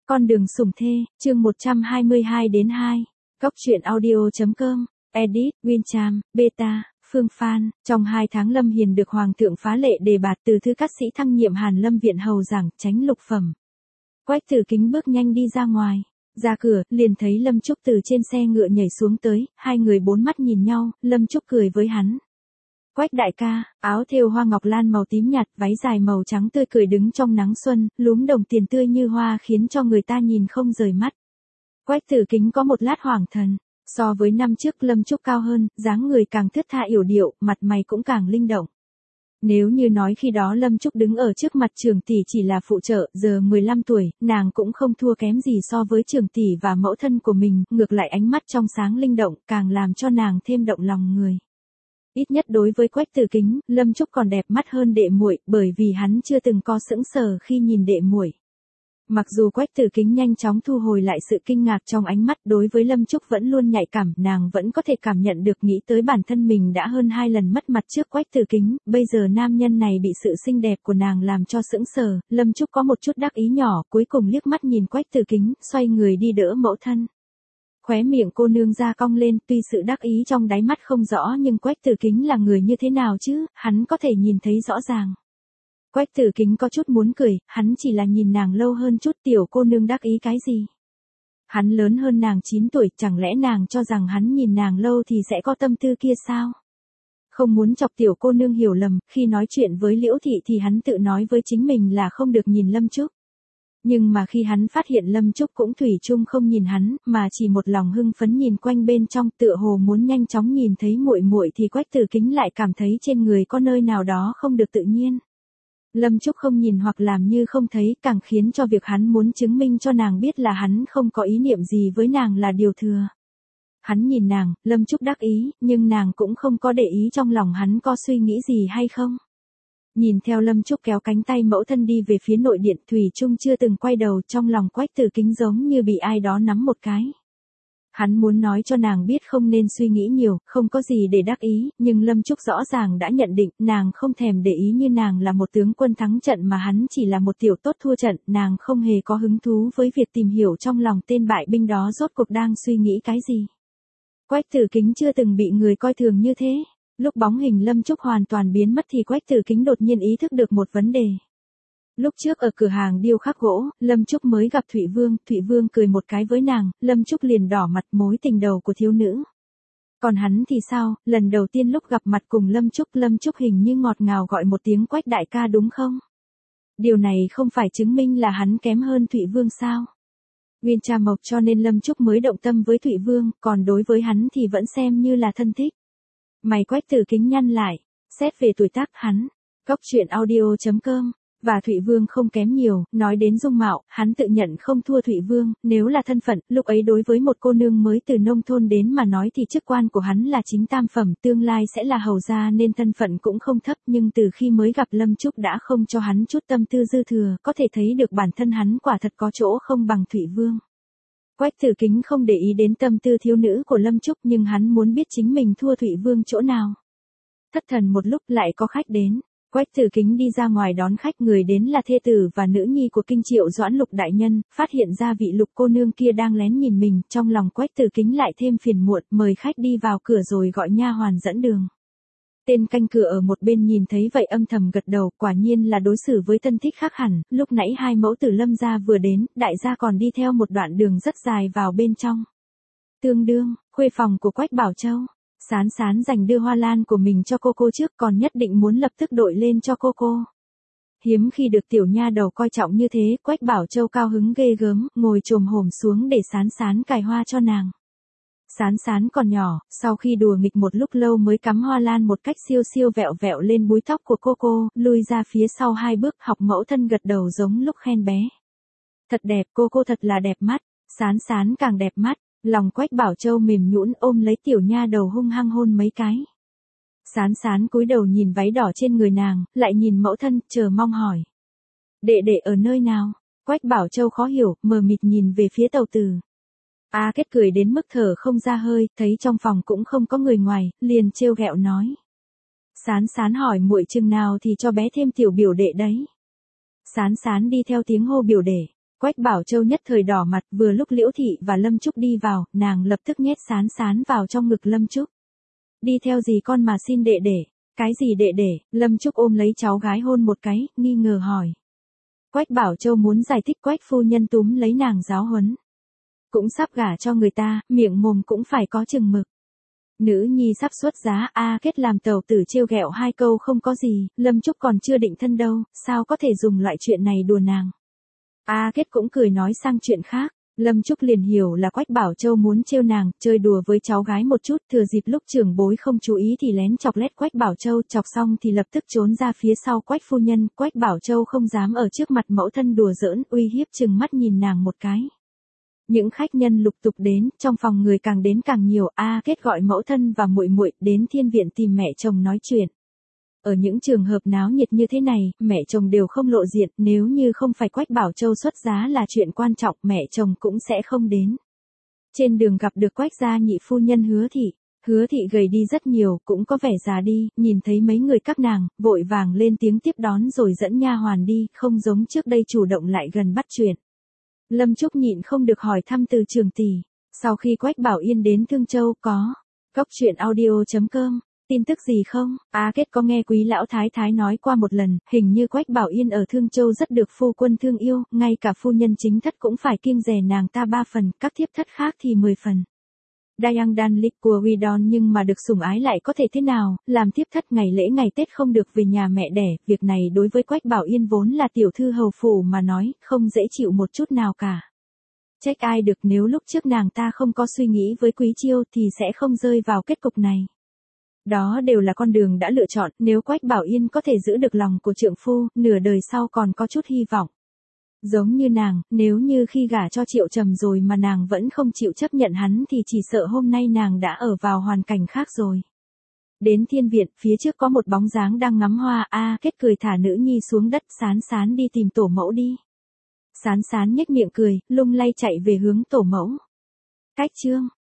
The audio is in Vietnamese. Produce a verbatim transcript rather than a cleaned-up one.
Con đường sủng thê, chương một trăm hai mươi hai đến hai. Cốc truyện audio chấm com, edit, Wincham, beta, Phương Phan. Trong hai tháng Lâm Hiền được Hoàng thượng phá lệ đề bạt từ thư cát sĩ thăng nhiệm Hàn Lâm viện hầu giảng tránh lục phẩm. Quách Tử Kính bước nhanh đi ra ngoài. Ra cửa, liền thấy Lâm Trúc từ trên xe ngựa nhảy xuống tới, hai người bốn mắt nhìn nhau, Lâm Trúc cười với hắn. Quách đại ca, áo thêu hoa ngọc lan màu tím nhạt, váy dài màu trắng tươi cười đứng trong nắng xuân, lúm đồng tiền tươi như hoa khiến cho người ta nhìn không rời mắt. Quách Tử Kính có một lát hoảng thần, so với năm trước Lâm Trúc cao hơn, dáng người càng thướt tha yểu điệu, mặt mày cũng càng linh động. Nếu như nói khi đó Lâm Trúc đứng ở trước mặt Trường tỷ chỉ là phụ trợ, giờ mười lăm tuổi, nàng cũng không thua kém gì so với Trường tỷ và mẫu thân của mình, ngược lại ánh mắt trong sáng linh động, càng làm cho nàng thêm động lòng người. Ít nhất đối với Quách Tử Kính, Lâm Trúc còn đẹp mắt hơn đệ muội, bởi vì hắn chưa từng có sững sờ khi nhìn đệ muội. Mặc dù Quách Tử Kính nhanh chóng thu hồi lại sự kinh ngạc trong ánh mắt, đối với Lâm Trúc vẫn luôn nhạy cảm, nàng vẫn có thể cảm nhận được, nghĩ tới bản thân mình đã hơn hai lần mất mặt trước Quách Tử Kính, bây giờ nam nhân này bị sự xinh đẹp của nàng làm cho sững sờ, Lâm Trúc có một chút đắc ý nhỏ, cuối cùng liếc mắt nhìn Quách Tử Kính, xoay người đi đỡ mẫu thân. Khóe miệng cô nương ra cong lên, tuy sự đắc ý trong đáy mắt không rõ nhưng Quách Tử Kính là người như thế nào chứ, hắn có thể nhìn thấy rõ ràng. Quách Tử Kính có chút muốn cười, hắn chỉ là nhìn nàng lâu hơn chút, tiểu cô nương đắc ý cái gì. Hắn lớn hơn nàng chín tuổi, chẳng lẽ nàng cho rằng hắn nhìn nàng lâu thì sẽ có tâm tư kia sao? Không muốn chọc tiểu cô nương hiểu lầm, khi nói chuyện với Liễu Thị thì hắn tự nói với chính mình là không được nhìn Lâm Trúc. Nhưng mà khi hắn phát hiện Lâm Trúc cũng thủy chung không nhìn hắn, mà chỉ một lòng hưng phấn nhìn quanh bên trong, tựa hồ muốn nhanh chóng nhìn thấy muội muội, thì Quách Tử Kính lại cảm thấy trên người có nơi nào đó không được tự nhiên. Lâm Trúc không nhìn hoặc làm như không thấy, càng khiến cho việc hắn muốn chứng minh cho nàng biết là hắn không có ý niệm gì với nàng là điều thừa. Hắn nhìn nàng, Lâm Trúc đắc ý, nhưng nàng cũng không có để ý trong lòng hắn có suy nghĩ gì hay không. Nhìn theo Lâm Trúc kéo cánh tay mẫu thân đi về phía nội điện, thủy chung chưa từng quay đầu, trong lòng Quách Tử Kính giống như bị ai đó nắm một cái. Hắn muốn nói cho nàng biết không nên suy nghĩ nhiều, không có gì để đắc ý, nhưng Lâm Trúc rõ ràng đã nhận định, nàng không thèm để ý như nàng là một tướng quân thắng trận mà hắn chỉ là một tiểu tốt thua trận, nàng không hề có hứng thú với việc tìm hiểu trong lòng tên bại binh đó rốt cuộc đang suy nghĩ cái gì. Quách Tử Kính chưa từng bị người coi thường như thế. Lúc bóng hình Lâm Trúc hoàn toàn biến mất thì Quách Tử Kính đột nhiên ý thức được một vấn đề. Lúc trước ở cửa hàng điêu khắc gỗ, Lâm Trúc mới gặp Thụy Vương, Thụy Vương cười một cái với nàng, Lâm Trúc liền đỏ mặt, mối tình đầu của thiếu nữ. Còn hắn thì sao, lần đầu tiên lúc gặp mặt cùng Lâm Trúc, Lâm Trúc hình như ngọt ngào gọi một tiếng Quách đại ca đúng không? Điều này không phải chứng minh là hắn kém hơn Thụy Vương sao? Nguyên cha mộc cho nên Lâm Trúc mới động tâm với Thụy Vương, còn đối với hắn thì vẫn xem như là thân thích. Mày Quách Tử Kính nhăn lại, xét về tuổi tác hắn, cốc truyện audio chấm com, và Thụy Vương không kém nhiều, nói đến dung mạo, hắn tự nhận không thua Thụy Vương, nếu là thân phận, lúc ấy đối với một cô nương mới từ nông thôn đến mà nói thì chức quan của hắn là chính tam phẩm, tương lai sẽ là hầu gia nên thân phận cũng không thấp, nhưng từ khi mới gặp Lâm Trúc đã không cho hắn chút tâm tư dư thừa, có thể thấy được bản thân hắn quả thật có chỗ không bằng Thụy Vương. Quách Tử Kính không để ý đến tâm tư thiếu nữ của Lâm Trúc nhưng hắn muốn biết chính mình thua Thụy Vương chỗ nào. Thất thần một lúc lại có khách đến. Quách Tử Kính đi ra ngoài đón khách, người đến là thê tử và nữ nhi của Kinh Triệu Doãn Lục đại nhân, phát hiện ra vị Lục cô nương kia đang lén nhìn mình, trong lòng Quách Tử Kính lại thêm phiền muộn, mời khách đi vào cửa rồi gọi nha hoàn dẫn đường. Tên canh cửa ở một bên nhìn thấy vậy âm thầm gật đầu, quả nhiên là đối xử với thân thích khác hẳn, lúc nãy hai mẫu tử Lâm gia vừa đến, đại gia còn đi theo một đoạn đường rất dài vào bên trong. Tương đương, khuê phòng của Quách Bảo Châu, Sán Sán dành đưa hoa lan của mình cho cô cô trước, còn nhất định muốn lập tức đội lên cho cô cô. Hiếm khi được tiểu nha đầu coi trọng như thế, Quách Bảo Châu cao hứng ghê gớm, ngồi chồm hổm xuống để Sán Sán cài hoa cho nàng. Sán Sán còn nhỏ, sau khi đùa nghịch một lúc lâu mới cắm hoa lan một cách siêu siêu vẹo vẹo lên búi tóc của cô cô, lui ra phía sau hai bước, học mẫu thân gật đầu giống lúc khen bé. Thật đẹp, cô cô thật là đẹp mắt, Sán Sán càng đẹp mắt, lòng Quách Bảo Châu mềm nhũn ôm lấy tiểu nha đầu hung hăng hôn mấy cái. Sán Sán cúi đầu nhìn váy đỏ trên người nàng, lại nhìn mẫu thân, chờ mong hỏi. Đệ đệ ở nơi nào? Quách Bảo Châu khó hiểu, mờ mịt nhìn về phía Tàu Tử. A Kết cười đến mức thở không ra hơi, thấy trong phòng cũng không có người ngoài, liền trêu ghẹo nói. Sán Sán hỏi muội chừng nào thì cho bé thêm tiểu biểu đệ đấy. Sán Sán đi theo tiếng hô biểu đệ. Quách Bảo Châu nhất thời đỏ mặt, vừa lúc Liễu Thị và Lâm Trúc đi vào, nàng lập tức nhét Sán Sán vào trong ngực Lâm Trúc. Đi theo gì con mà xin đệ đệ? Cái gì đệ đệ? Lâm Trúc ôm lấy cháu gái hôn một cái, nghi ngờ hỏi. Quách Bảo Châu muốn giải thích, Quách phu nhân túm lấy nàng giáo huấn. Cũng sắp gả cho người ta, miệng mồm cũng phải có chừng mực. Nữ nhi sắp xuất giá, a Kết làm tàu tử trêu ghẹo hai câu không có gì, Lâm Trúc còn chưa định thân đâu, sao có thể dùng loại chuyện này đùa nàng. A Kết cũng cười nói sang chuyện khác, Lâm Trúc liền hiểu là Quách Bảo Châu muốn trêu nàng, chơi đùa với cháu gái một chút, thừa dịp lúc trưởng bối không chú ý thì lén chọc lét Quách Bảo Châu, chọc xong thì lập tức trốn ra phía sau Quách phu nhân, Quách Bảo Châu không dám ở trước mặt mẫu thân đùa giỡn, uy hiếp chừng mắt nhìn nàng một cái. Những khách nhân lục tục đến, trong phòng người càng đến càng nhiều, A Kết gọi mẫu thân và muội muội đến thiên viện tìm mẹ chồng nói chuyện. Ở những trường hợp náo nhiệt như thế này, mẹ chồng đều không lộ diện, nếu như không phải Quách Bảo Châu xuất giá là chuyện quan trọng, mẹ chồng cũng sẽ không đến. Trên đường gặp được Quách gia nhị phu nhân Hứa Thị, Hứa Thị gầy đi rất nhiều, cũng có vẻ già đi, nhìn thấy mấy người các nàng, vội vàng lên tiếng tiếp đón rồi dẫn nha hoàn đi, không giống trước đây chủ động lại gần bắt chuyện. Lâm Trúc nhịn không được hỏi thăm từ trường tỷ, sau khi Quách Bảo Yên đến Thương Châu có, cốc truyện audio chấm com, tin tức gì không? A Kết có nghe Quý lão thái thái nói qua một lần, hình như Quách Bảo Yên ở Thương Châu rất được phu quân thương yêu, ngay cả phu nhân chính thất cũng phải kiêng dè nàng ta ba phần, các thiếp thất khác thì mười phần. Dayang Dan Lik của Widon nhưng mà được sủng ái lại có thể thế nào, làm thiếp thất ngày lễ ngày Tết không được về nhà mẹ đẻ, việc này đối với Quách Bảo Yên vốn là tiểu thư hầu phủ mà nói, không dễ chịu một chút nào cả. Trách ai được, nếu lúc trước nàng ta không có suy nghĩ với Quý Chiêu thì sẽ không rơi vào kết cục này. Đó đều là con đường đã lựa chọn, nếu Quách Bảo Yên có thể giữ được lòng của trượng phu, nửa đời sau còn có chút hy vọng. Giống như nàng, nếu như khi gả cho Triệu Trầm rồi mà nàng vẫn không chịu chấp nhận hắn thì chỉ sợ hôm nay nàng đã ở vào hoàn cảnh khác rồi. Đến thiên viện, phía trước có một bóng dáng đang ngắm hoa, A Kết cười thả nữ nhi xuống đất, Sán Sán đi tìm tổ mẫu đi. Sán Sán nhếch miệng cười, lung lay chạy về hướng tổ mẫu. Cách chương